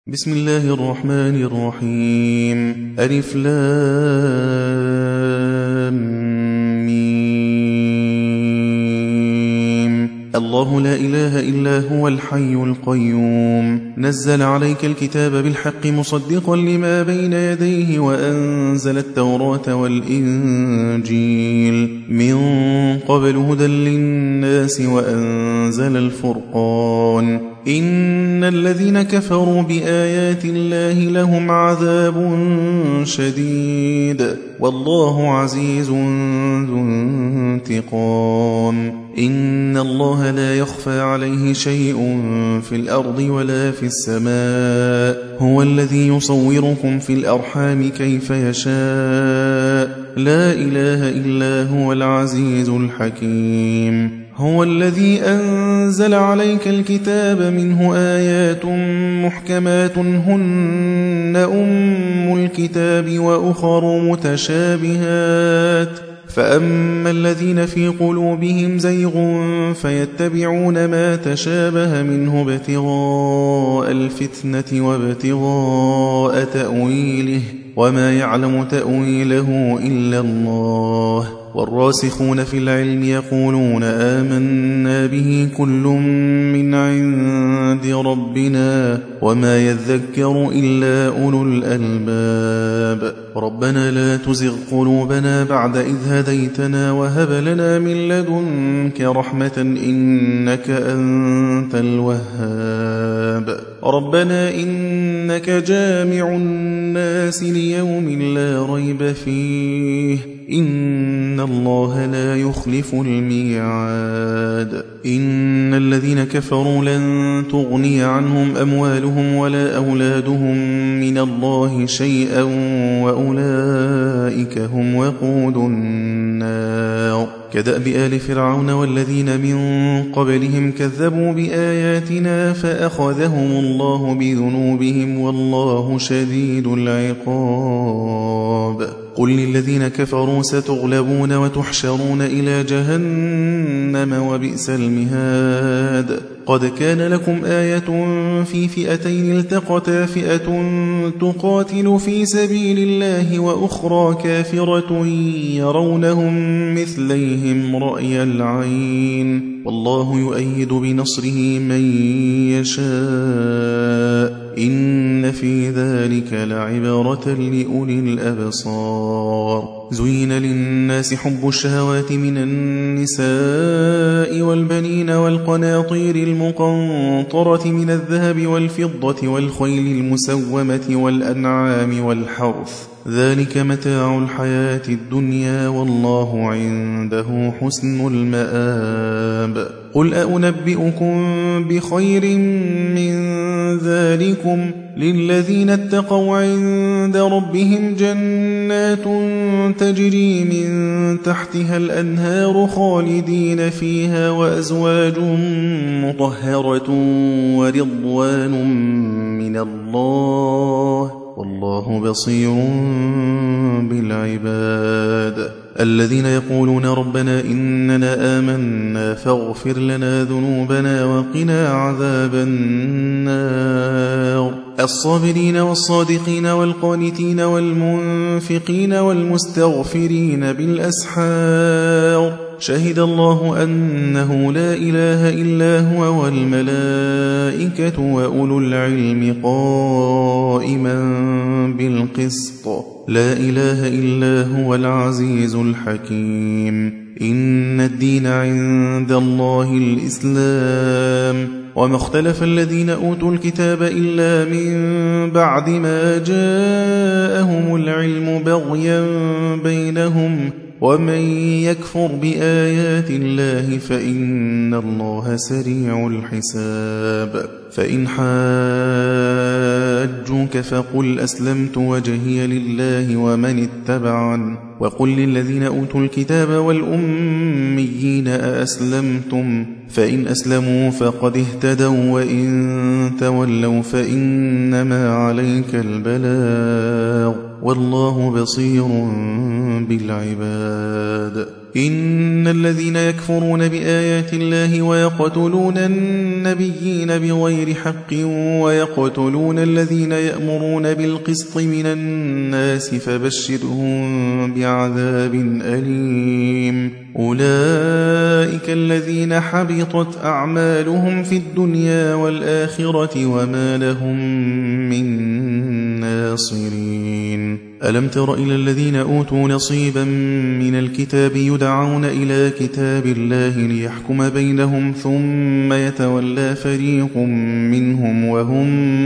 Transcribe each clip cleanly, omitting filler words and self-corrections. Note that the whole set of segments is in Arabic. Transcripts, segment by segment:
بسم الله الرحمن الرحيم. ألف لام ميم. الله لا إله إلا هو الحي القيوم. نزل عليك الكتاب بالحق مصدقا لما بين يديه وأنزل التوراة والإنجيل من قبل هدى للناس وأنزل الفرقان. إن الذين كفروا بآيات الله لهم عذاب شديد والله عزيز ذو انتقام. إن الله لا يخفى عليه شيء في الأرض ولا في السماء. هو الذي يصوركم في الأرحام كيف يشاء. لا إله إلا هو العزيز الحكيم. هو الذي أنزل عليك الكتاب منه آيات محكمات هن أم الكتاب وأخر متشابهات فأما الذين في قلوبهم زيغ فيتبعون ما تشابه منه ابتغاء الفتنة وابتغاء تأويله وما يعلم تأويله إلا الله. والراسخون في العلم يقولون آمنا به كل من عند ربنا وما يذكر إلا أولو الألباب. ربنا لا تزغ قلوبنا بعد إذ هديتنا وهب لنا من لدنك رحمة إنك أنت الوهاب. ربنا إنك جامع الناس ليوم لا ريب فيه إن الله لا يخلف الميعاد. إن الذين كفروا لن تغني عنهم أموالهم ولا أولادهم من الله شيئا وأولئك هم وقود النار. كدأب آل فرعون والذين من قبلهم كذبوا بآياتنا فأخذهم الله بذنوبهم والله شديد العقاب. قل للذين كفروا ستغلبون وتحشرون إلى جهنم وبئس المهاد. قد كان لكم آية في فئتين التقتا فئة تقاتل في سبيل الله وأخرى كافرة يرونهم مثليهم رأي العين والله يؤيد بنصره من يشاء إن في ذلك لعبرة لأولي الأبصار. زين للناس حب الشهوات من النساء والبنين والقناطير المقنطرة من الذهب والفضة والخيل المسومة والأنعام والحرث ذلك متاع الحياة الدنيا والله عنده حسن المآب. قل أنبئكم بخير من ذلكم للذين اتقوا عند ربهم جنات تجري من تحتها الأنهار خالدين فيها وأزواج مطهرة ورضوان من الله والله بصير بالعباد. الذين يقولون ربنا إننا آمنا فاغفر لنا ذنوبنا وقنا عذاب النار. الصابرين والصادقين والقانتين والمنفقين والمستغفرين بالأسحار. شهد الله أنه لا إله إلا هو والملائكة وأولو العلم قائما بالقسط لا إله إلا هو العزيز الحكيم. إن الدين عند الله الإسلام وما اختلف الذين أوتوا الكتاب إلا من بعد ما جاءهم العلم بغيا بينهم ومن يكفر بآيات الله فإن الله سريع الحساب. فإن حاجوك فقل أسلمت وجهي لله ومن اتبعن وقل للذين أوتوا الكتاب والأميين أأسلمتم فإن أسلموا فقد اهتدوا وإن تولوا فإنما عليك البلاغ والله بصير بالعباد. إن الذين يكفرون بآيات الله ويقتلون النبيين بغير حق ويقتلون الذين يأمرون بالقسط من الناس فبشرهم بعذاب أليم أولئك الذين حبطت أعمالهم في الدنيا والآخرة وما لهم من ناصرين ألم تر إلى الذين أوتوا نصيبا من الكتاب يدعون إلى كتاب الله ليحكم بينهم ثم يتولى فريق منهم وهم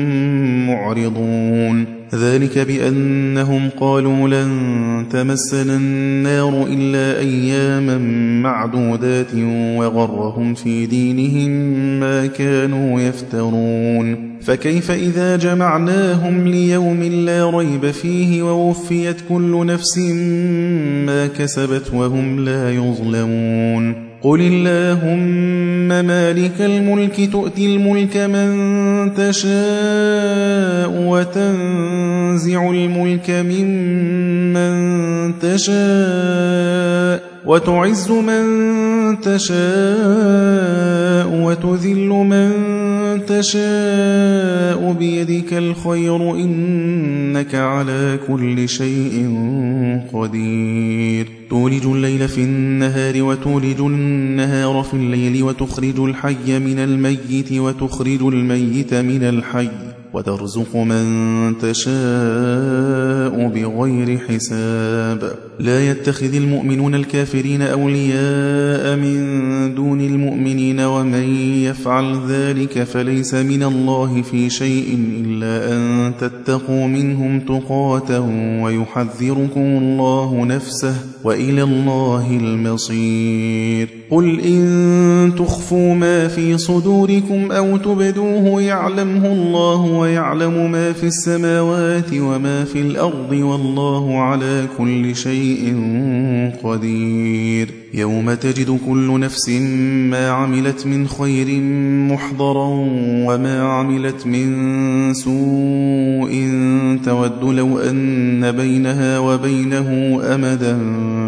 معرضون ذلك بأنهم قالوا لن تمسنا النار إلا أياما معدودات وغرهم في دينهم ما كانوا يفترون فكيف إذا جمعناهم ليوم لا ريب فيه ووفيت كل نفس ما كسبت وهم لا يظلمون قل اللهم مالك الملك تؤتي الملك من تشاء وتنزع الملك ممن تشاء وتعز من تشاء وتذل من تشاء بيدك الخير إنك على كل شيء قدير تولج الليل في النهار وتولج النهار في الليل وتخرج الحي من الميت وتخرج الميت من الحي وترزق من تشاء بغير حساب لا يتخذ المؤمنون الكافرين أولياء من دون المؤمنين ومن يفعل ذلك فليس من الله في شيء إلا أن تتقوا منهم تقاة ويحذركم الله نفسه وإلى الله المصير قل إن تخفوا ما في صدوركم أو تبدوه يعلمه الله ويعلم ما في السماوات وما في الأرض والله على كل شيء قدير يوم تجد كل نفس ما عملت من خير محضرا وما عملت من سوء تود لو أن بينها وبينه أمدا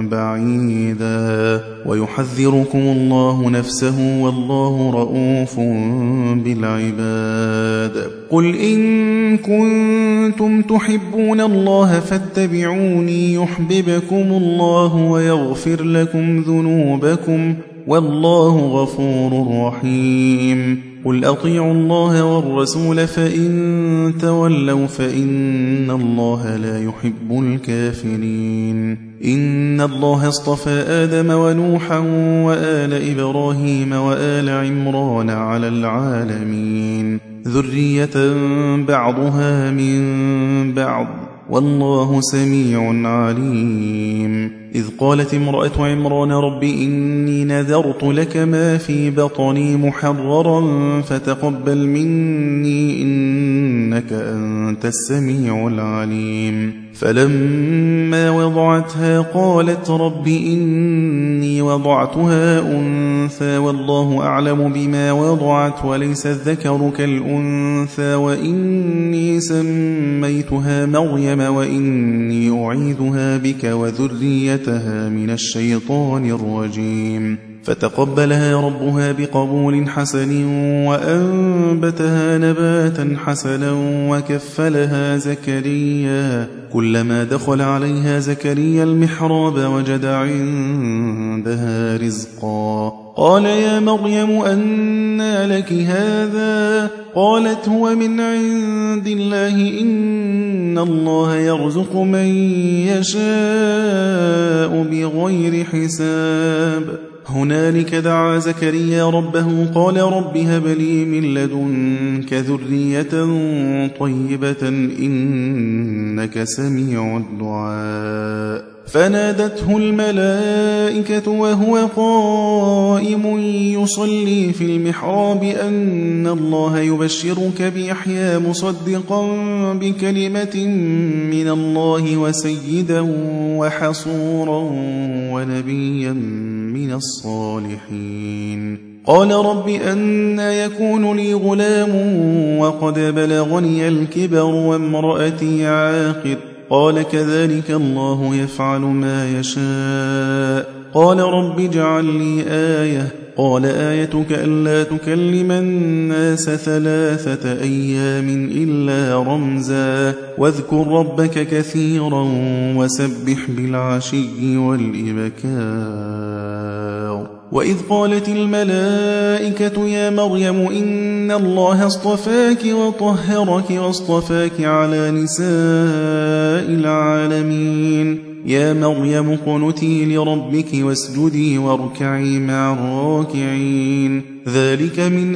بعيدا ويحذركم الله نفسه والله رؤوف بالعباد قل إن كنتم تحبون الله فاتبعوني يحببكم الله ويغفر لكم ذنوبكم والله غفور رحيم قل أطيعوا الله والرسول فإن تولوا فإن الله لا يحب الكافرين إن الله اصطفى آدم ونوحا وآل إبراهيم وآل عمران على العالمين ذرية بعضها من بعض والله سميع عليم إذ قالت امرأة عمران رب إني نذرت لك ما في بطني محررا فتقبل مني إنك أنت السميع العليم فلما وضعتها قالت رب إني وضعتها أنثى والله أعلم بما وضعت وليس الذكر كالأنثى وإني سميتها مريم وإني أعيذها بك وذريتها من الشيطان الرجيم فتقبلها ربها بقبول حسن وأنبتها نباتا حسنا وكفلها زكريا كلما دخل عليها زكريا المحراب وجد عندها رزقا قال يا مريم أنى لك هذا قالت هو من عند الله إن الله يرزق من يشاء بغير حساب هنالك دعا زكريا ربه قال رب هب لي من لدنك ذرية طيبة إنك سميع الدعاء فنادته الملائكة وهو قائم يصلي في المحراب أن الله يبشرك بيحيى مصدقا بكلمة من الله وسيدا وحصورا ونبيا من الصالحين قال رب أنى يكون لي غلام وقد بلغني الكبر وامرأتي عاقر قال كذلك الله يفعل ما يشاء قال رب اجعل لي آية قال آيتك ألا تكلم الناس 3 أيام إلا رمزا واذكر ربك كثيرا وسبح بالعشي والإبكار وإذ قالت الملائكة يا مريم إن الله اصطفاك وطهرك واصطفاك على نساء العالمين يا مريم اقنتي لربك واسجدي واركعي مع الراكعين ذلك من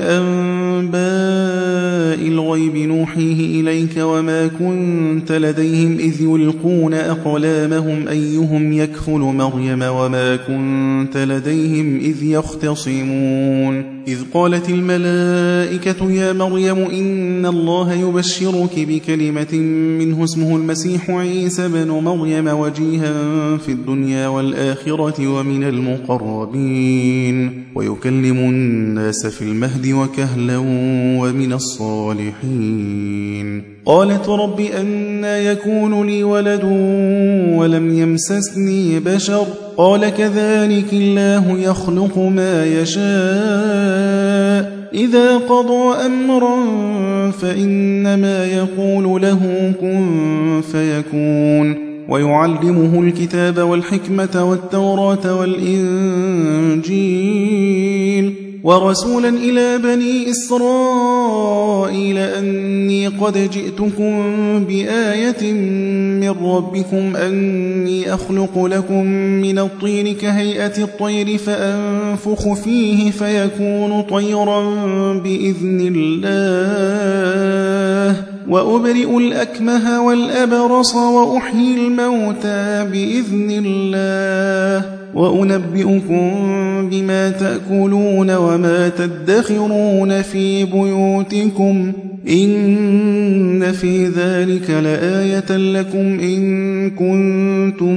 أنباء الغيب نوحيه إليك وما كنت لديهم إذ يلقون أقلامهم أيهم يكفل مريم وما كنت لديهم إذ يختصمون إذ قالت الملائكة يا مريم إن الله يبشرك بكلمة منه اسمه المسيح عيسى بن مريم وجيها في الدنيا والآخرة ومن المقربين ويكلم الناس في المهد وكهلا ومن الصالحين قالت رب أنى يكون لي ولد ولم يمسسني بشر قال كذلك الله يخلق ما يشاء إذا قضى أمرا فإنما يقول له كن فيكون ويعلمه الكتاب والحكمة والتوراة والإنجيل ورسولا إلى بني إسرائيل أني قد جئتكم بآية من ربكم أني أخلق لكم من الطين كهيئة الطير فأنفخ فيه فيكون طيرا بإذن الله وأبرئ الأكمه والأبرص وأحيي الموتى بإذن الله وأنبئكم بما تأكلون وما تدخرون في بيوتكم إن في ذلك لآية لكم إن كنتم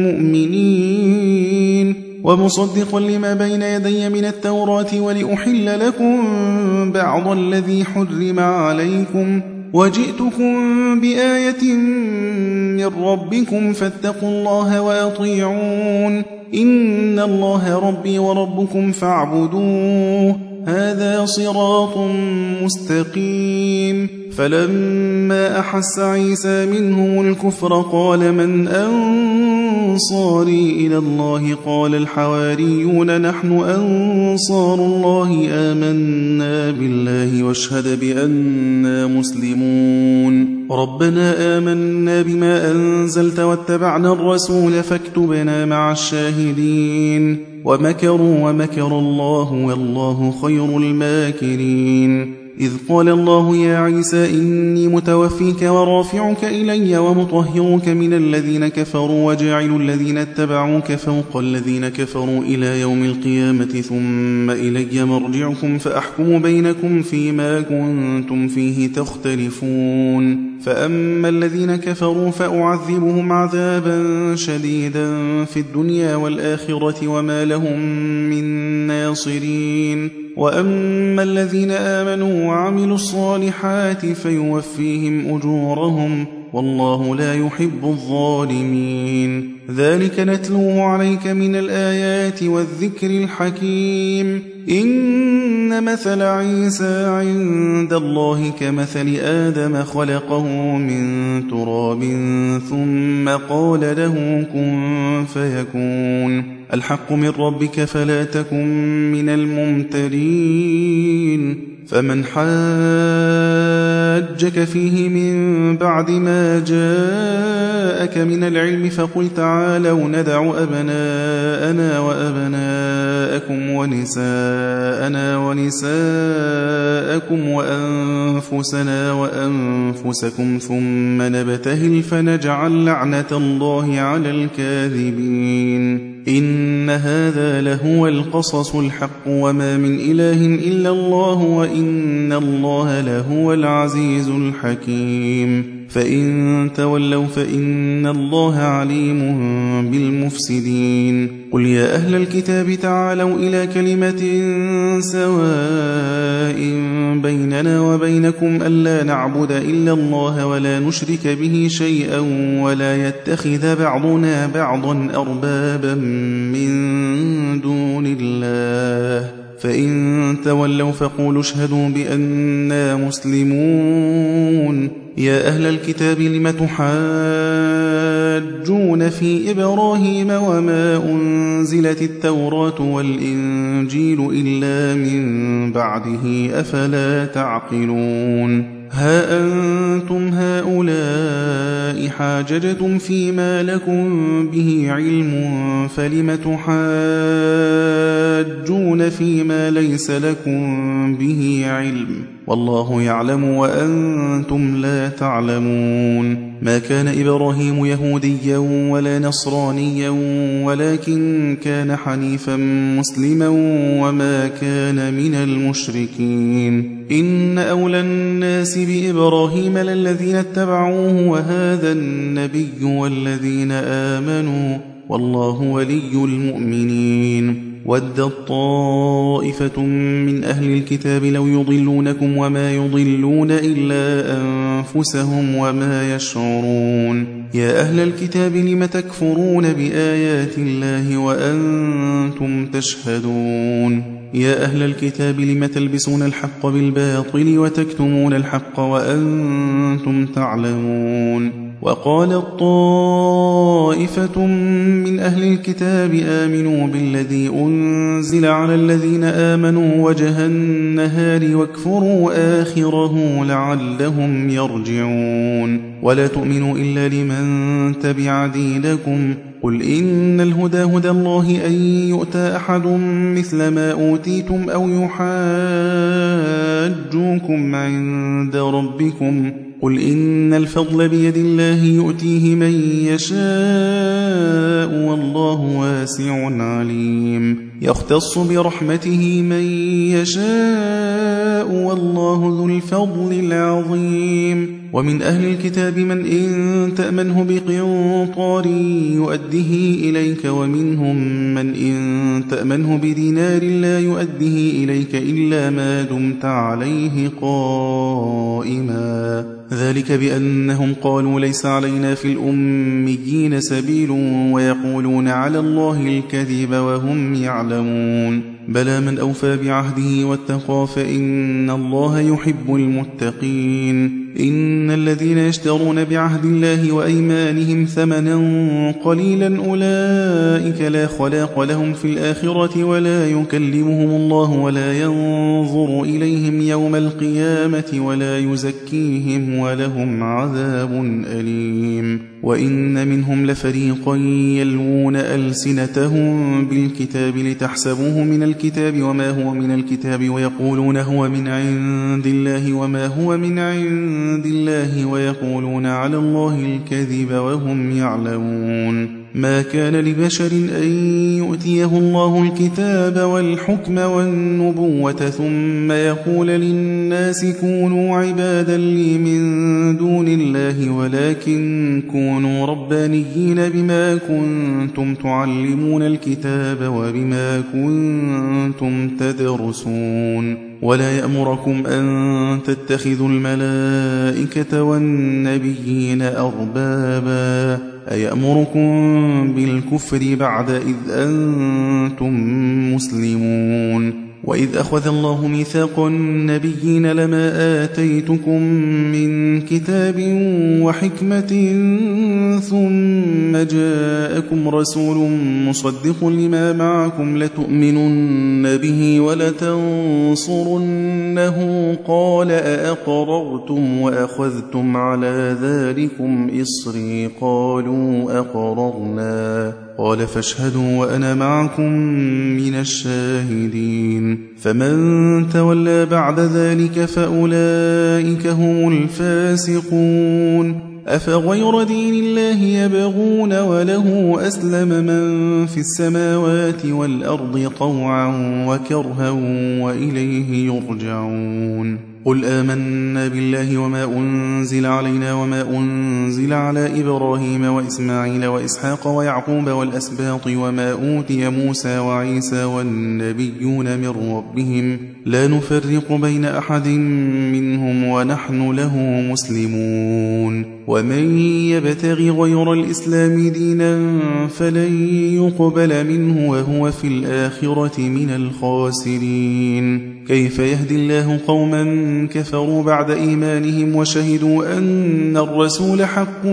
مؤمنين ومصدقا لما بين يدي من التوراة ولأحل لكم بعض الذي حرم عليكم وجئتكم بآية من ربكم فاتقوا الله وأطيعون إن الله ربي وربكم فاعبدوه هذا صراط مستقيم فلما أحس عيسى منهم الكفر قال من أنصاري إلى الله قال الحواريون نحن أنصار الله آمنا بالله واشهد بأننا مسلمون ربنا آمنا بما أنزلت واتبعنا الرسول فاكتبنا مع الشاهدين ومكروا ومكر الله والله خير الماكرين إذ قال الله يا عيسى إني متوفيك ورافعك إلي ومطهرك من الذين كفروا وجاعل الذين اتبعوك فوق الذين كفروا إلى يوم القيامة ثم إلي مرجعكم فأحكم بينكم فيما كنتم فيه تختلفون فأما الذين كفروا فأعذبهم عذابا شديدا في الدنيا والآخرة وما لهم من ناصرين وأما الذين آمنوا وعملوا الصالحات فيوفيهم أجورهم والله لا يحب الظالمين ذلك نتلوه عليك من الآيات والذكر الحكيم إن مثل عيسى عند الله كمثل آدم خلقه من تراب ثم قال له كن فيكون الحق من ربك فلا تكن من الممترين فمن حاجك فيه من بعد ما جاءك من العلم فقل تعالوا ندع أبناءنا وأبناءكم ونساءنا ونساءكم وأنفسنا وأنفسكم ثم نبتهل فنجعل لعنة الله على الكاذبين إن هذا لهو القصص الحق وما من إله إلا الله وإن الله لهو العزيز الحكيم فإن تولوا فإن الله عليم بالمفسدين قل يا أهل الكتاب تعالوا إلى كلمة سواء بيننا وبينكم ألا نعبد إلا الله ولا نشرك به شيئا ولا يتخذ بعضنا بعضا أربابا من دون الله فإن تولوا فقولوا اشهدوا بأننا مسلمون يا أهل الكتاب لم تحاجون في إبراهيم وما أنزلت التوراة والإنجيل إلا من بعده أفلا تعقلون ها أنتم هؤلاء حاججتم فيما لكم به علم فلم تحاجون فيما ليس لكم به علم والله يعلم وأنتم لا تعلمون ما كان إبراهيم يهوديا ولا نصرانيا ولكن كان حنيفا مسلما وما كان من المشركين إن أولى الناس بإبراهيم للذين اتبعوه وهذا النبي والذين آمنوا والله ولي المؤمنين ودت طائفة من أهل الكتاب لو يضلونكم وما يضلون إلا أنفسهم وما يشعرون يا أهل الكتاب لم تكفرون بآيات الله وأنتم تشهدون يا أهل الكتاب لم تلبسون الحق بالباطل وتكتمون الحق وأنتم تعلمون وقالت طائفة من أهل الكتاب آمنوا بالذي أنزل على الذين آمنوا وجه النهار واكفروا آخره لعلهم يرجعون ولا تؤمنوا إلا لمن تبع دينكم قل إن الهدى هدى الله أن يؤتى أحد مثل ما أوتيتم أو يحاجوكم عند ربكم قل إن الفضل بيد الله يؤتيه من يشاء والله واسع عليم يختص برحمته من يشاء والله ذو الفضل العظيم ومن أهل الكتاب من إن تأمنه بقنطار يؤده إليك ومنهم من إن تأمنه بدينار لا يؤده إليك إلا ما دمت عليه قائما ذلك بأنهم قالوا ليس علينا في الأميين سبيل ويقولون على الله الكذب وهم يعلمون بلى من أوفى بعهده واتقى فإن الله يحب المتقين إن الذين يشترون بعهد الله وأيمانهم ثمنا قليلا أولئك لا خلاق لهم في الآخرة ولا يكلمهم الله ولا ينظر إليهم يوم القيامة ولا يزكيهم ولهم عذاب أليم وإن منهم لفريقا يلوون ألسنتهم بالكتاب لتحسبوه من الكتاب وما هو من الكتاب ويقولون هو من عند الله وما هو من عند الله ويقولون على الله الكذب وهم يعلمون ما كان لبشر أن يؤتيه الله الكتاب والحكم والنبوة ثم يقول للناس كونوا عبادا لي من دون الله ولكن كونوا ربانيين بما كنتم تعلمون الكتاب وبما كنتم تدرسون ولا يأمركم أن تتخذوا الملائكة والنبيين أربابا أيأمركم بالكفر بعد إذ أنتم مسلمون وإذ أخذ الله ميثاق النبيين لما آتيتكم من كتاب وحكمة ثم جاءكم رسول مصدق لما معكم لتؤمنن به ولتنصرنه قال أأقررتم وأخذتم على ذلكم إصري قالوا أقررنا قال فاشهدوا وأنا معكم من الشاهدين فمن تولى بعد ذلك فأولئك هم الفاسقون أفغير دين الله يبغون وله أسلم من في السماوات والأرض طوعا وكرها وإليه يرجعون قل آمنا بالله وما أنزل علينا وما أنزل على إبراهيم وإسماعيل وإسحاق ويعقوب والأسباط وما أوتي موسى وعيسى والنبيون من ربهم لا نفرق بين أحد منهم ونحن له مسلمون ومن يبتغي غير الإسلام دينا فلن يقبل منه وهو في الآخرة من الخاسرين كيف يهدي الله قوما كفروا بعد إيمانهم وشهدوا أن الرسول حق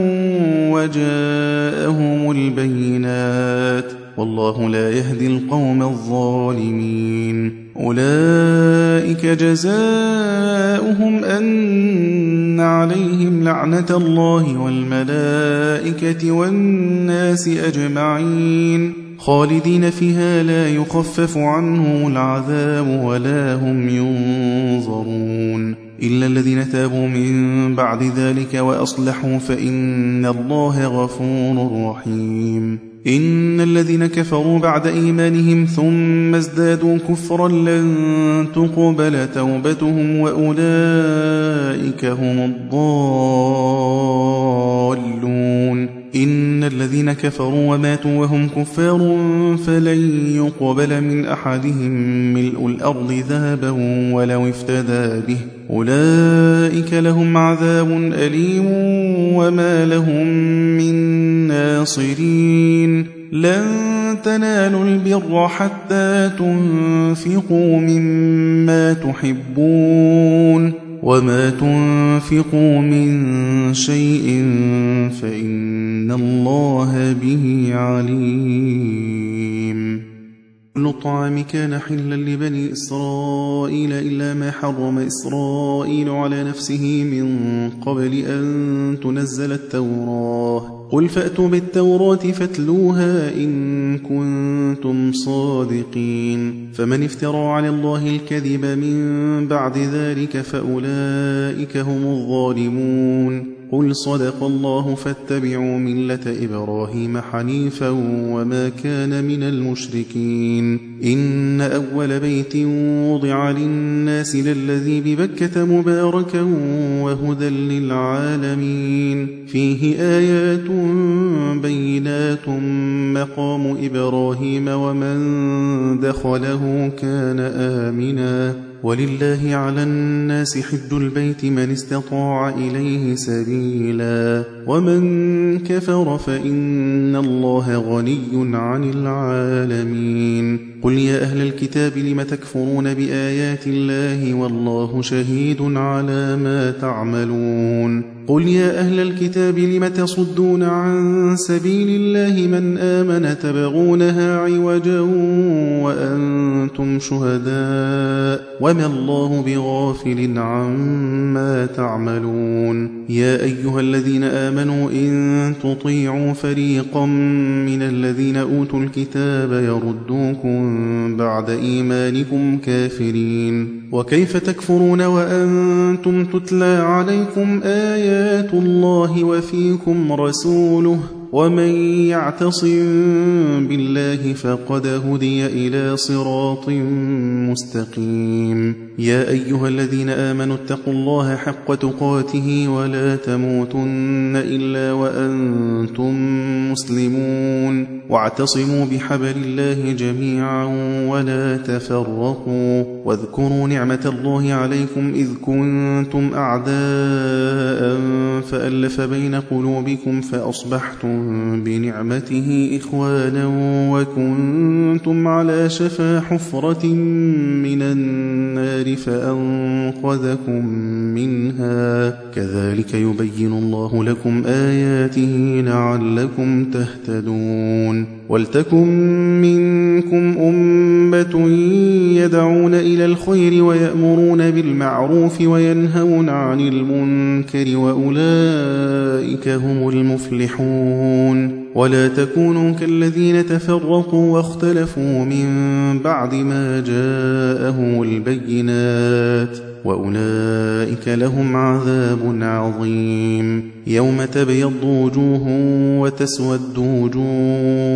وجاءهم البينات والله لا يهدي القوم الظالمين أولئك جزاؤهم أن عليهم لعنة الله والملائكة والناس أجمعين خالدين فيها لا يخفف عنهم العذاب ولا هم ينظرون إلا الذين تابوا من بعد ذلك وأصلحوا فإن الله غفور رحيم إن الذين كفروا بعد إيمانهم ثم ازدادوا كفرا لن تقبل توبتهم وأولئك هم الضالون إن الذين كفروا وماتوا وهم كفار فلن يقبل من أحدهم ملء الأرض ذهبا ولو افتدى به أولئك لهم عذاب أليم وما لهم من ناصرين لن تنالوا البر حتى تنفقوا مما تحبون وما تنفقوا من شيء فإن الله به عليم كل الطعام كان حلا لبني إسرائيل إلا ما حرم إسرائيل على نفسه من قبل أن تنزل التوراة قل فأتوا بالتوراة فاتلوها إن كنتم صادقين فمن افترى على الله الكذب من بعد ذلك فأولئك هم الظالمون قل صدق الله فاتبعوا ملة إبراهيم حنيفا وما كان من المشركين إن أول بيت وضع للناس للذي ببكة مباركا وهدى للعالمين فيه آيات بينات مقام إبراهيم ومن دخله كان آمنا ولله على الناس حج البيت من استطاع إليه سبيلا ومن كفر فإن الله غني عن العالمين قل يا أهل الكتاب لم تكفرون بآيات الله والله شهيد على ما تعملون قل يا أهل الكتاب لم تصدون عن سبيل الله من آمن تبغونها عوجا وأنتم شهداء وما الله بغافل عما تعملون يا أيها الذين آمنوا إن تطيعوا فريقا من الذين أوتوا الكتاب يردوكم بعد إيمانكم كافرين وكيف تكفرون وأنتم تتلى عليكم آيات الله وفيكم رسوله ومن يعتصم بالله فقد هدي إلى صراط مستقيم يا أيها الذين آمنوا اتقوا الله حق تقاته ولا تموتن إلا وأنتم مسلمون واعتصموا بحبل الله جميعا ولا تفرقوا واذكروا نعمة الله عليكم إذ كنتم أعداء فألف بين قلوبكم فأصبحتم بنعمته إخوانا وكنتم على شفا حفرة من النار فأنقذكم منها كذلك يبين الله لكم آياته لعلكم تهتدون ولتكن منكم أمة يدعون إلى الخير ويأمرون بالمعروف وينهون عن المنكر وأولئك هم المفلحون ولا تكونوا كالذين تفرقوا واختلفوا من بعد ما جاءهم البينات وأولئك لهم عذاب عظيم يوم تبيض وجوه وتسود وجوه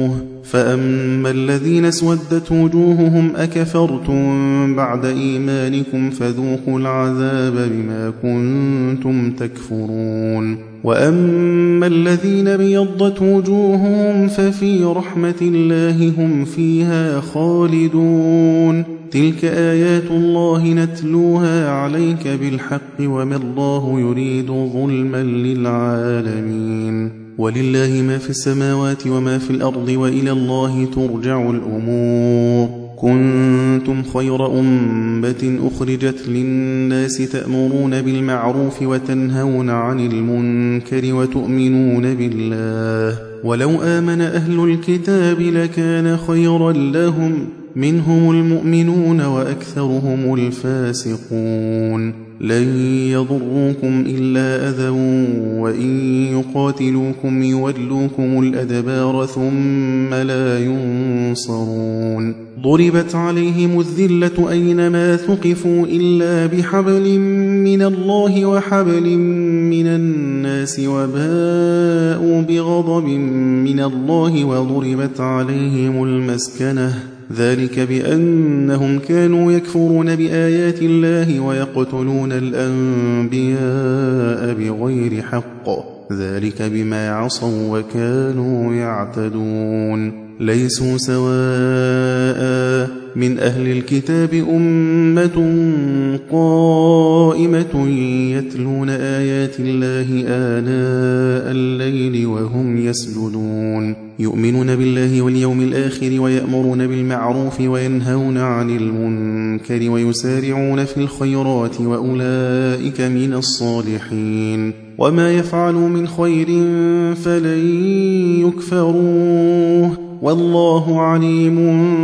فأما الذين اسودت وجوههم أكفرتم بعد إيمانكم فذوقوا العذاب بما كنتم تكفرون وأما الذين ابيضت وجوههم ففي رحمة الله هم فيها خالدون تلك آيات الله نتلوها عليك بالحق وما الله يريد ظلما للعالمين ولله ما في السماوات وما في الأرض وإلى الله ترجع الأمور كنتم خير أمة أخرجت للناس تأمرون بالمعروف وتنهون عن المنكر وتؤمنون بالله ولو آمن أهل الكتاب لكان خيرا لهم منهم المؤمنون وأكثرهم الفاسقون لن يضروكم إلا أذى وإن يقاتلوكم يولوكم الأدبار ثم لا ينصرون ضربت عليهم الذلة أينما ثقفوا إلا بحبل من الله وحبل من الناس وباءوا بغضب من الله وضربت عليهم المسكنة ذلك بأنهم كانوا يكفرون بآيات الله ويقتلون الأنبياء بغير حق ذلك بما عصوا وكانوا يعتدون ليسوا سواء من أهل الكتاب أمة قائمة يتلون آيات الله آناء الليل وهم يسجدون يؤمنون بالله واليوم الآخر ويأمرون بالمعروف وينهون عن المنكر ويسارعون في الخيرات وأولئك من الصالحين وما يفعلوا من خير فلن يكفروه والله عليم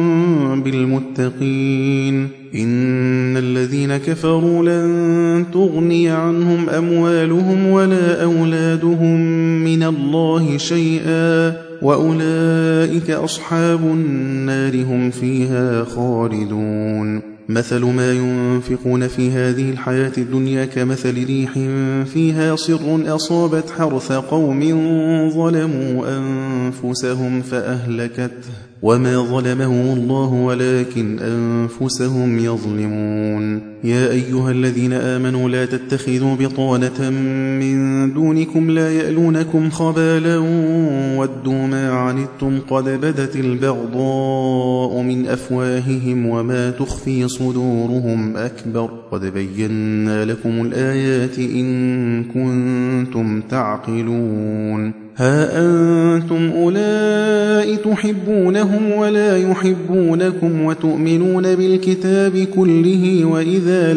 بالمتقين إن الذين كفروا لن تغني عنهم أموالهم ولا أولادهم من الله شيئا وأولئك أصحاب النار هم فيها خالدون مثل ما ينفقون في هذه الحياة الدنيا كمثل ريح فيها صر أصابت حرث قوم ظلموا أنفسهم فأهلكته وما ظلمهم الله ولكن أنفسهم يظلمون يا أيها الذين آمنوا لا تتخذوا بطانة من دونكم لا يألونكم خبالا ودوا ما عنتم قد بدت البغضاء من أفواههم وما تخفي صدورهم أكبر قد بينا لكم الآيات إن كنتم تعقلون ها أنتم أولئك تحبونهم ولا يحبونكم وتؤمنون بالكتاب كله وإذا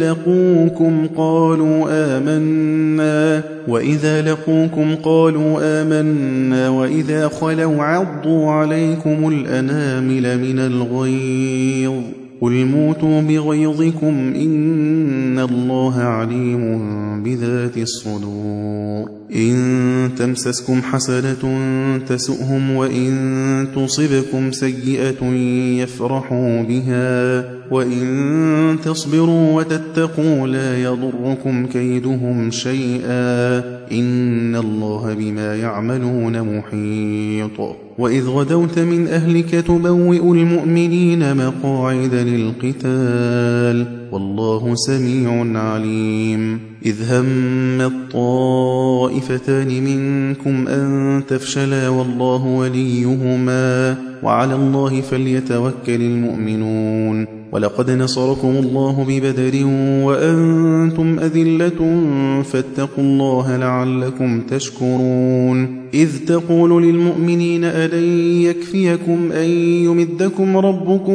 لقوكم قالوا آمنا وإذا خلوا عضوا عليكم الأنامل من الغيظ قل موتوا بغيظكم إن الله عليم بذات الصدور إن تمسسكم حسنة تسؤهم وإن تصبكم سيئة يفرحوا بها وإن تصبروا وتتقوا لا يضركم كيدهم شيئا إن الله بما يعملون محيط وإذ غدوت من أهلك تبوئ المؤمنين مقاعد للقتال والله سميع عليم إذ هم الطائفتان منكم أن تفشلا والله وليهما وعلى الله فليتوكل المؤمنون ولقد نصركم الله ببدر وأنتم أذلة فاتقوا الله لعلكم تشكرون إذ تقول للمؤمنين ألن يكفيكم أن يمدكم ربكم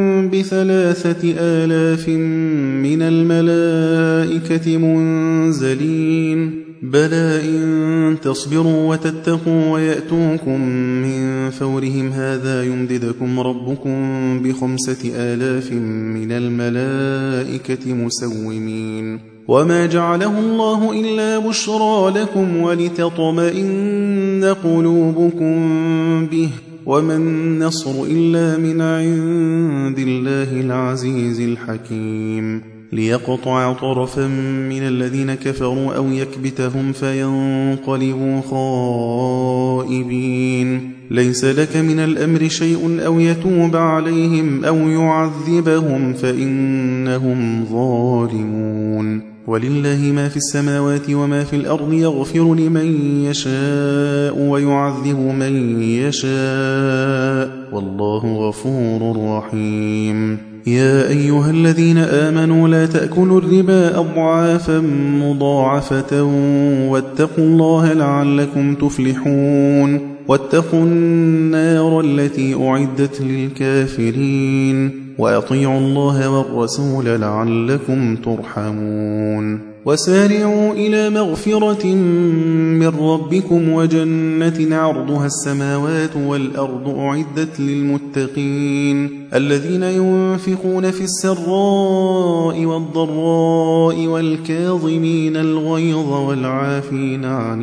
ب3,000 من الملائكة منزلين بلى إن تصبروا وتتقوا ويأتوكم من فورهم هذا يمددكم ربكم ب5,000 من الملائكة مسومين وما جعله الله إلا بشرى لكم ولتطمئن قلوبكم به وما النصر إلا من عند الله العزيز الحكيم ليقطع طرفا من الذين كفروا أو يكبتهم فينقلبوا خائبين ليس لك من الأمر شيء أو يتوب عليهم أو يعذبهم فإنهم ظالمون. ولله ما في السماوات وما في الأرض يغفر لمن يشاء ويعذب من يشاء والله غفور رحيم. يا أيها الذين آمنوا لا تأكلوا الربا أضعافا مضاعفة واتقوا الله لعلكم تفلحون. واتقوا النار التي أعدت للكافرين وأطيعوا الله والرسول لعلكم ترحمون. وسارعوا إلى مغفرة من ربكم وجنة عرضها السماوات والأرض أعدت للمتقين الذين ينفقون في السراء والضراء والكاظمين الغيظ والعافين عن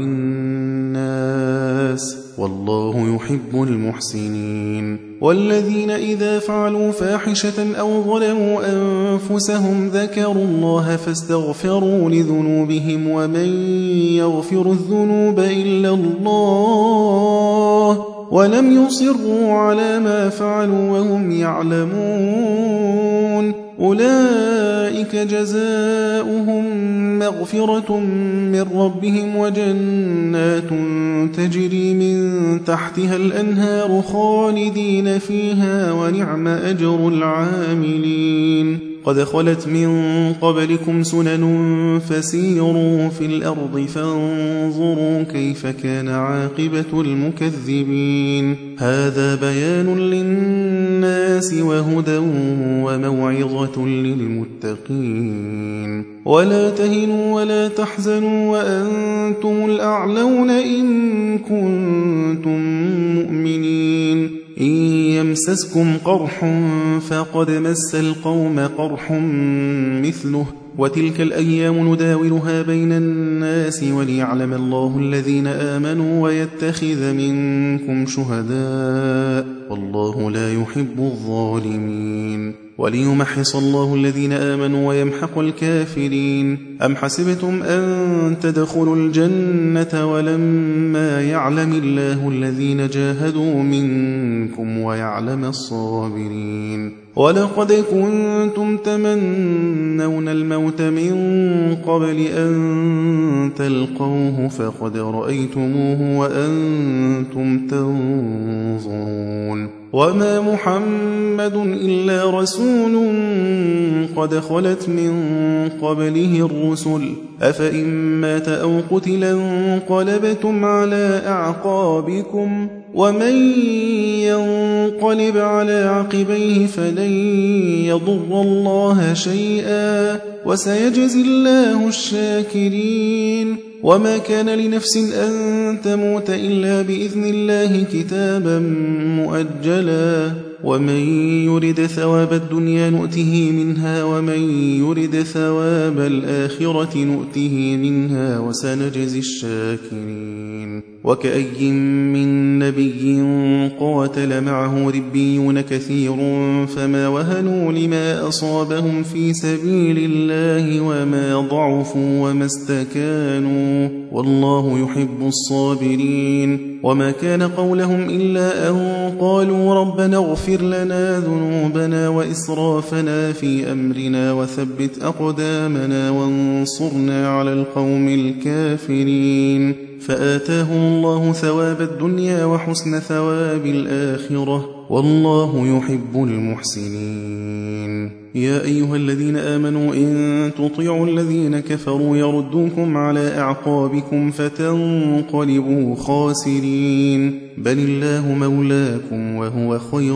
الناس والله يحب المحسنين. والذين إذا فعلوا فاحشة أو ظلموا أنفسهم ذكروا الله فاستغفروا لذنوبهم ومن يغفر الذنوب إلا الله ولم يصروا على ما فعلوا وهم يعلمون أولئك جزاؤهم مغفرة من ربهم وجنات تجري من تحتها الأنهار خالدين فيها ونعم أجر العاملين. قد خلت من قبلكم سنن فسيروا في الأرض فانظروا كيف كان عاقبة المكذبين. هذا بيان للناس وهدى وموعظة للمتقين. ولا تهنوا ولا تحزنوا وأنتم الأعلون إن كنتم مؤمنين. إن يمسسكم قرح فقد مس القوم قرح مثله وتلك الأيام نداولها بين الناس وليعلم الله الذين آمنوا ويتخذ منكم شهداء والله لا يحب الظالمين. وليمحص الله الذين آمنوا ويمحق الكافرين. أم حسبتم أن تدخلوا الجنة ولما يعلم الله الذين جاهدوا منكم ويعلم الصابرين. ولقد كنتم تمنون الموت من قبل أن تلقوه فقد رأيتموه وأنتم تنظرون. وما محمد إلا رسول قد خلت من قبله الرسل أفإن مات أو قتل انقلبتم على أعقابكم ومن ينقلب على عقبيه فلن يضر الله شيئا وسيجزي الله الشاكرين. وما كان لنفس أن تموت إلا بإذن الله كتابا مؤجلا ومن يرد ثواب الدنيا نؤته منها ومن يرد ثواب الآخرة نؤته منها وسنجزي الشاكرين. وكأي من نبي قاتل معه ربيون كثير فما وهنوا لما أصابهم في سبيل الله وما ضعفوا وما استكانوا والله يحب الصابرين. وما كان قولهم إلا أن قالوا ربنا اغفر لنا ذنوبنا وإسرافنا في أمرنا وثبت أقدامنا وانصرنا على القوم الكافرين. فآتاهم الله ثواب الدنيا وحسن ثواب الآخرة والله يحب المحسنين. يا أيها الذين آمنوا إن تطيعوا الذين كفروا يردوكم على أعقابكم فتنقلبوا خاسرين بل الله مولاكم وهو خير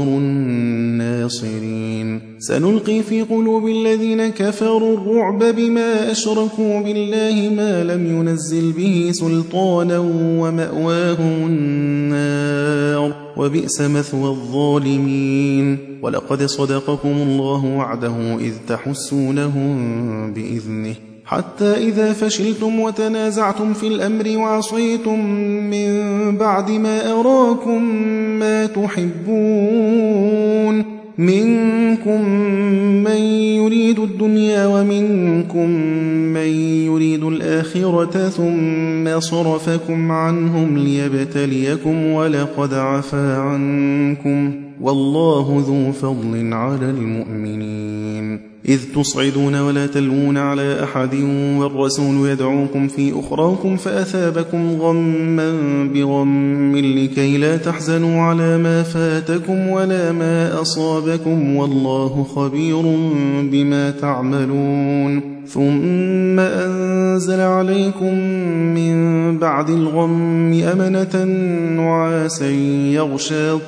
الناصرين. سنلقي في قلوب الذين كفروا الرعب بما أشركوا بالله ما لم ينزل به سلطانا ومأواهم النار وبئس مثوى الظالمين. ولقد صدقكم الله وعده إذ تحسونهم بإذنه حتى إذا فشلتم وتنازعتم في الأمر وعصيتم من بعد ما أراكم ما تحبون منكم من يريد الدنيا ومنكم من يريد الآخرة ثم صرفكم عنهم ليبتليكم ولقد عفا عنكم والله ذو فضل على المؤمنين إذ تصعدون ولا تلوون على أحد والرسول يدعوكم في أخراكم فأثابكم غما بغم لكي لا تحزنوا على ما فاتكم ولا ما أصابكم والله خبير بما تعملون ثم أنزل عليكم من بعد الغم أمنة نعاسا يغشى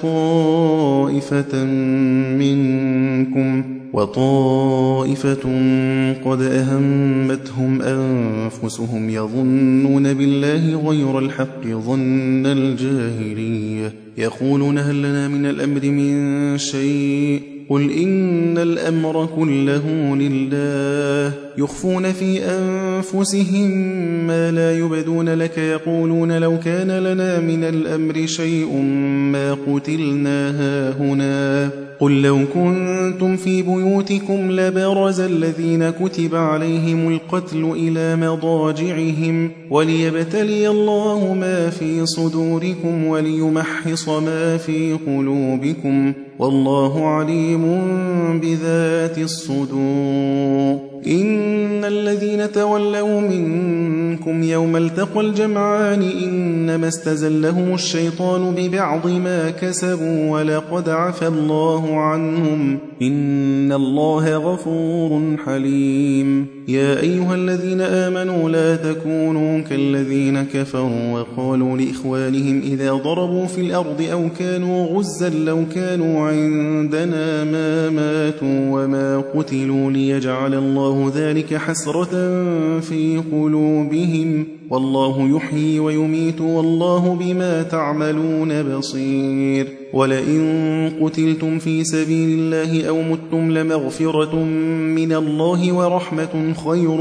طائفة منكم وطائفة قد أهمتهم أنفسهم يظنون بالله غير الحق ظن الجاهلية يقولون هل لنا من الأمر من شيء قل إن الأمر كله لله يخفون في أنفسهم ما لا يبدون لك يقولون لو كان لنا من الأمر شيء ما قتلنا هاهنا قل لو كنتم في بيوتكم لبرز الذين كتب عليهم القتل إلى مضاجعهم وليبتلي الله ما في صدوركم وليمحص ما في قلوبكم والله عليم بذات الصدور إن الذين تولوا منكم يوم التقى الجمعان إنما استزلهم الشيطان ببعض ما كسبوا ولقد عفى الله عنهم إن الله غفور حليم يا أيها الذين آمنوا لا تكونوا كالذين كفروا وقالوا لإخوانهم إذا ضربوا في الأرض أو كانوا غزا لو كانوا عندنا ما ماتوا وما قتلوا ليجعل الله ذلك حسرة في قلوبهم والله يحيي ويميت والله بما تعملون بصير ولئن قتلتم في سبيل الله أو متم لمغفرة من الله ورحمة خير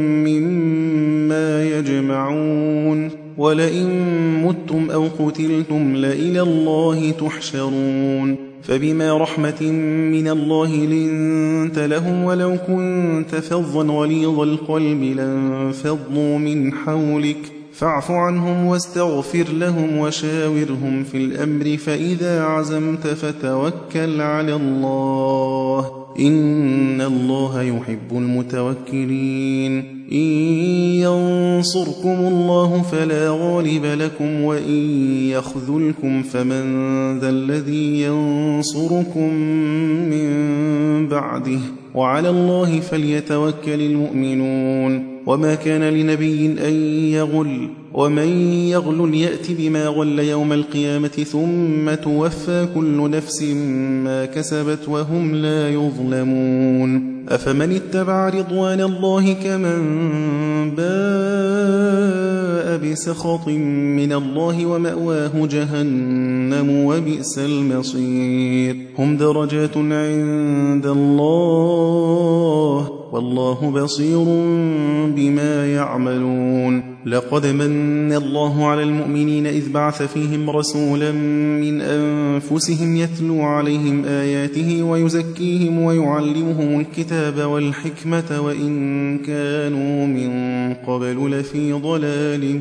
مما يجمعون ولئن متم أو قتلتم لإلى الله تحشرون فبما رحمة من الله لنت لهم ولو كنت فظا غليظ القلب لانفضوا من حولك فاعف عنهم واستغفر لهم وشاورهم في الأمر فإذا عزمت فتوكل على الله إن الله يحب المتوكلين إن ينصركم الله فلا غالب لكم وإن يخذلكم فمن ذا الذي ينصركم من بعده وعلى الله فليتوكل المؤمنون وما كان لنبي أن يغل ومن يغل يأت بما غل يوم القيامة ثم توفى كل نفس ما كسبت وهم لا يظلمون أفمن اتبع رضوان الله كمن باء بسخط من الله ومأواه جهنم وبئس المصير هم درجات عند الله والله بصير بما يعملون لقد من الله على المؤمنين إذ بعث فيهم رسولا من أنفسهم يتلو عليهم آياته ويزكيهم ويعلمهم الكتاب والحكمة وإن كانوا من قبل لفي ضلال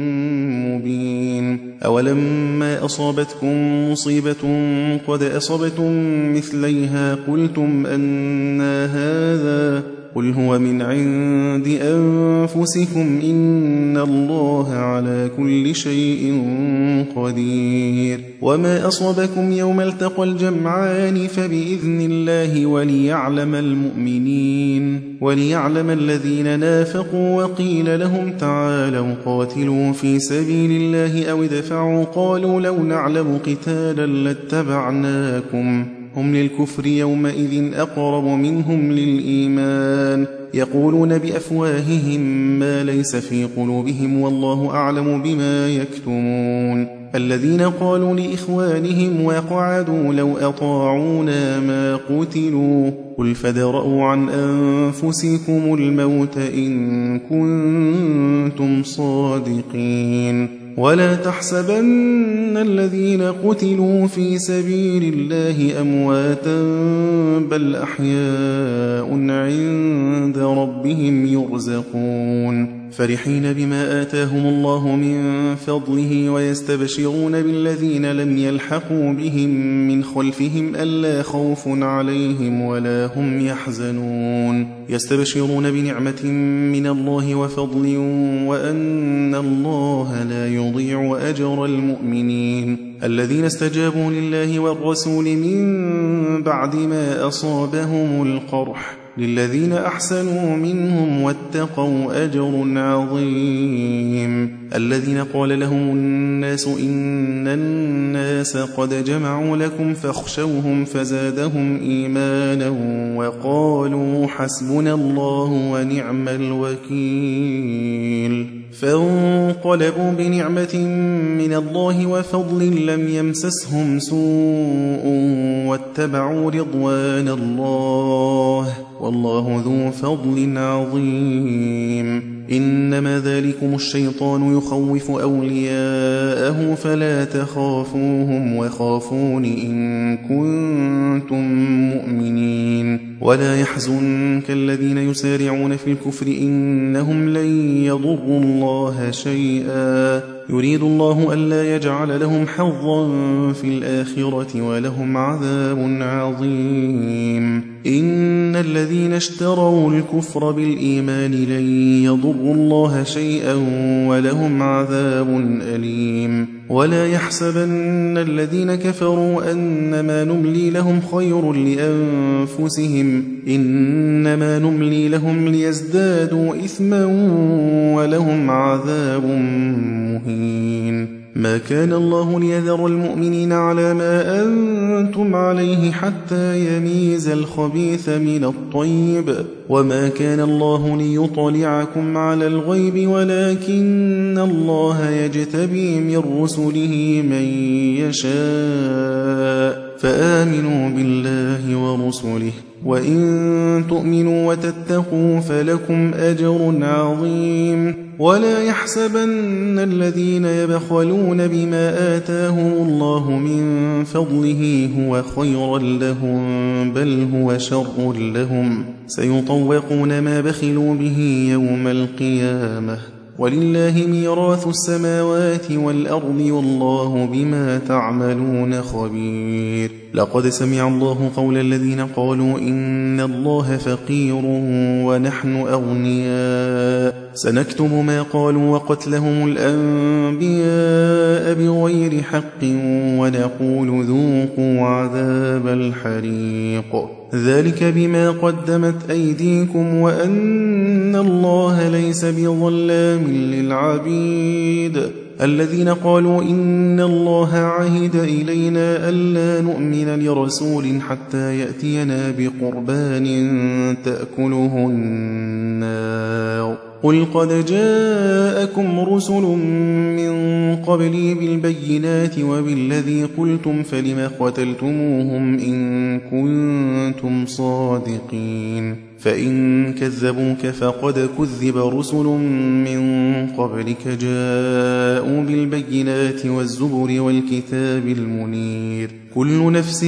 مبين أولما أصابتكم مصيبة قد أصبتم مثليها قلتم أنى هذا قل هو من عند أنفسكم إن الله على كل شيء قدير وما أصابكم يوم التقى الجمعان فبإذن الله وليعلم المؤمنين وليعلم الذين نافقوا وقيل لهم تعالوا قاتلوا في سبيل الله أو ادفعوا قالوا لو نعلم قتالا لاتبعناكم هم للكفر يومئذ أقرب منهم للإيمان يقولون بأفواههم ما ليس في قلوبهم والله أعلم بما يكتمون الذين قالوا لإخوانهم وقعدوا لو أطاعونا ما قتلوا قل فادرءوا عن أنفسكم الموت إن كنتم صادقين ولا تحسبن الذين قتلوا في سبيل الله أمواتا بل أحياء عند ربهم يرزقون فرحين بما آتاهم الله من فضله ويستبشرون بالذين لم يلحقوا بهم من خلفهم ألا خوف عليهم ولا هم يحزنون يستبشرون بنعمة من الله وفضل وأن الله لا يضيع أجر المؤمنين الذين استجابوا لله والرسول من بعد ما أصابهم القرح للذين أحسنوا منهم واتقوا أجر عظيم الذين قال لهم الناس إن الناس قد جمعوا لكم فاخشوهم فزادهم إيمانا وقالوا حسبنا الله ونعم الوكيل فانقلبوا بنعمة من الله وفضل لم يمسسهم سوء واتبعوا رضوان الله والله ذو فضل عظيم إنما ذلكم الشيطان يخوف أولياءه فلا تخافوهم وخافون إن كنتم مؤمنين ولا يحزنك الذين يسارعون في الكفر إنهم لن يضروا الله شيئا يريد الله ألا يجعل لهم حظا في الآخرة ولهم عذاب عظيم إن الذين اشتروا الكفر بالإيمان لن يضروا الله شيئا ولهم عذاب أليم ولا يحسبن الذين كفروا أنما نملي لهم خير لأنفسهم إنما نملي لهم ليزدادوا إثما ولهم عذاب مهين ما كان الله ليذر المؤمنين على ما أنتم عليه حتى يميز الخبيث من الطيب وما كان الله ليطلعكم على الغيب ولكن الله يجتبي من رسله من يشاء فآمنوا بالله ورسله وإن تؤمنوا وتتقوا فلكم أجر عظيم ولا يحسبن الذين يبخلون بما آتاهم الله من فضله هو خيرا لهم بل هو شر لهم سيطوقون ما بخلوا به يوم القيامة ولله ميراث السماوات والأرض والله بما تعملون خبير لقد سمع الله قول الذين قالوا إن الله فقير ونحن أغنياء سنكتب ما قالوا وقتلهم الأنبياء بغير حق ونقول ذوقوا عذاب الحريق ذلك بما قدمت أيديكم وأن الله ليس بظلام للعبيد الذين قالوا إن الله عهد إلينا ألا نؤمن لرسول حتى يأتينا بقربان تأكله النار قل قد جاءكم رسل من قبلي بالبينات وبالذي قلتم فلم قتلتموهم إن كنتم صادقين فإن كذبوك فقد كذب رسل من قبلك جاءوا بالبينات والزبر والكتاب المنير كل نفس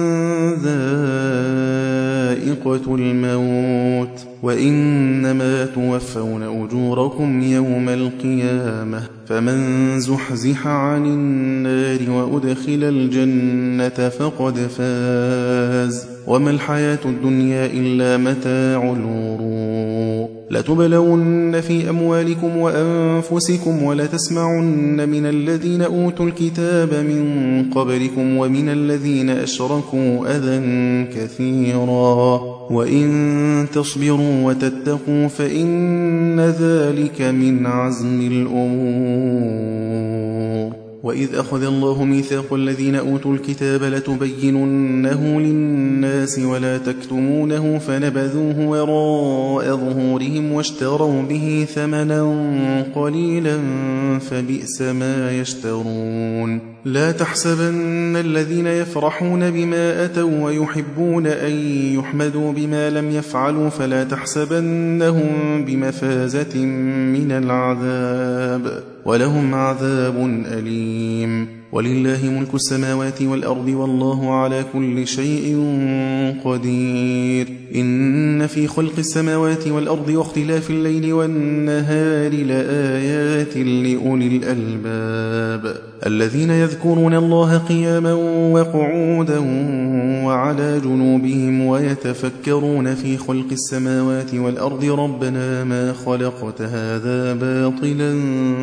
ذائقة الموت وإنما توفون أجوركم يوم القيامة فمن زحزح عن النار وأدخل الجنة فقد فاز وما الحياة الدنيا إلا متاع الغرور لتبلون في أموالكم وأنفسكم ولتسمعن من الذين أوتوا الكتاب من قبلكم ومن الذين أشركوا أذى كثيرا وإن تصبروا وتتقوا فإن ذلك من عزم الأمور وإذ أخذ الله ميثاق الذين أوتوا الكتاب لتبيننه للناس ولا تكتمونه فنبذوه وراء ظهورهم واشتروا به ثمنا قليلا فبئس ما يشترون لا تحسبن الذين يفرحون بما أتوا ويحبون أن يحمدوا بما لم يفعلوا فلا تحسبنهم بمفازة من العذاب ولهم عذاب أليم ولله ملك السماوات والأرض والله على كل شيء قدير إن في خلق السماوات والأرض واختلاف الليل والنهار لآيات لأولي الألباب الذين يذكرون الله قياما وقعودا وعلى جنوبهم ويتفكرون في خلق السماوات والأرض ربنا ما خلقت هذا باطلا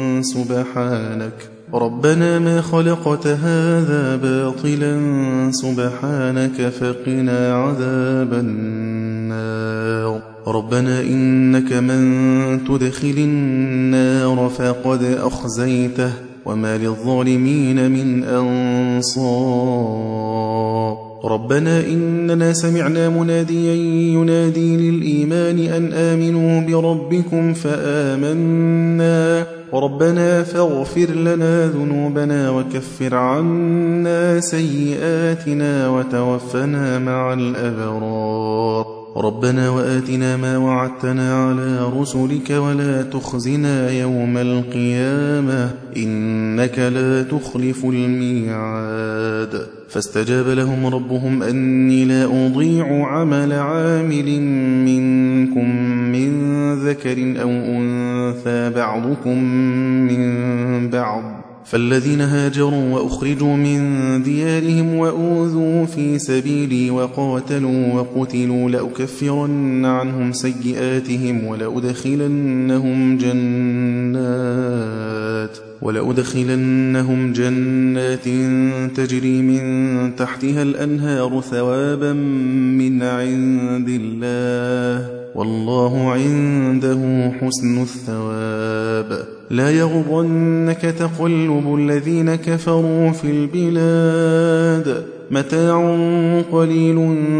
سبحانك فقنا عذاب النار ربنا إنك من تدخل النار فقد أخزيته وما للظالمين من أنصار ربنا إننا سمعنا مناديا ينادي للإيمان أن آمنوا بربكم فآمنا ربنا فاغفر لنا ذنوبنا وكفر عنا سيئاتنا وتوفنا مع الأبرار ربنا وآتنا ما وعدتنا على رسلك ولا تخزنا يوم القيامة إنك لا تخلف الميعاد فاستجاب لهم ربهم أني لا أضيع عمل عامل منكم من ذكر أو أنثى بعضكم من بعض فالذين هاجروا وأخرجوا من ديارهم وأوذوا في سبيلي وقاتلوا وقتلوا لأكفرن عنهم سيئاتهم ولأدخلنهم جنات تجري من تحتها الأنهار ثوابا من عند الله والله عنده حسن الثواب لا يغرنك تقلب الذين كفروا في البلاد متاع قليل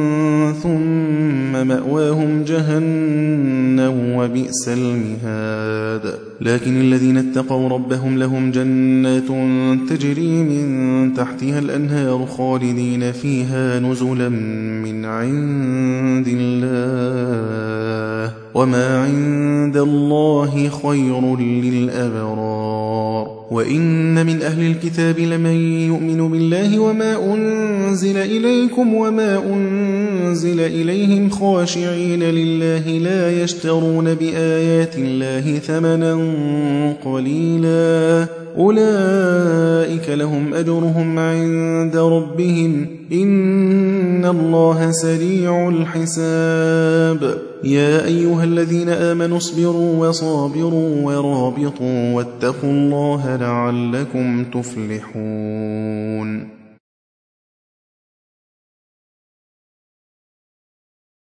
ثم مأواهم جهنم وبئس المهاد لكن الذين اتقوا ربهم لهم جنات تجري من تحتها الأنهار خالدين فيها نزلا من عند الله وما عند الله خير للأبرار وإن من أهل الكتاب لمن يؤمن بالله وما أنزل إليكم وما أنزل إليهم خاشعين لله لا يشترون بآيات الله ثمنا قليلا أولئك لهم أجرهم عند ربهم إن الله سريع الحساب يا أيها الذين آمنوا اصبروا وصابروا ورابطوا واتقوا الله لعلكم تفلحون